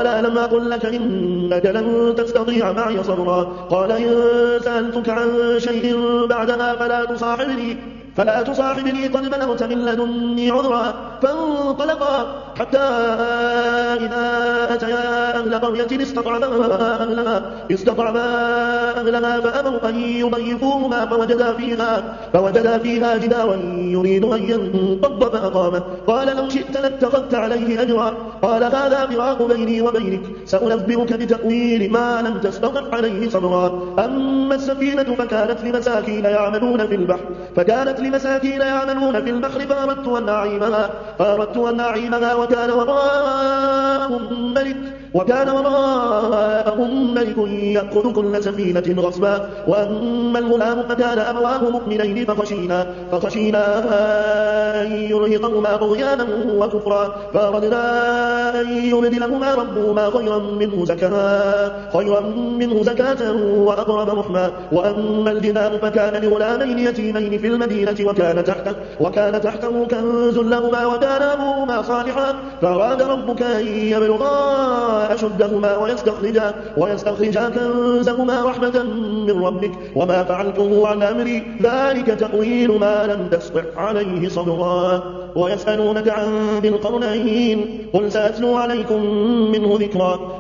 قال ألم أقل لك إنك لن تستطيع معي صبرا قال إن سألتك عن شيء بعدها فلا تصاحبني قد بلغت من لدني عذرا فانطلقا حتى إذا أتيا أهل قرية استطعما أهلها فأبوا أن يضيفوهما فوجدا فيها جدارا يريد أن ينقض فأقامه قال لو شئت لاتخذت عليه أجرا قال هذا فراق بيني وبينك سأنبئك بتأويل ما لم تستطع عليه صبرا أما السفينة فكانت لمساكين يعملون في البحر فأردت أن أعيبها وكان وراءهم ملك يأخذ كل سفينة غصبا وأما الغلام فكان أبواه مؤمنين فخشينا أن يرهقهما طغيانا وكفرا فأردنا أن يبدلهما ربهما خيرا منه زكاة وأقرب رحما وأما الجدار فكان لغلامين يتيمين في المدينة وكان تحته كنز لهما وكان أبوهما صالحا فأراد ربك أن يبلغا أشدهما ويستخرجا كنزهما رحمة من ربك وما فعلته عن أمري ذلك تأويل ما لم تستطع عليه صبرا ويسألونك عن ذي القرنين قل سأتلو عليكم منه ذكرا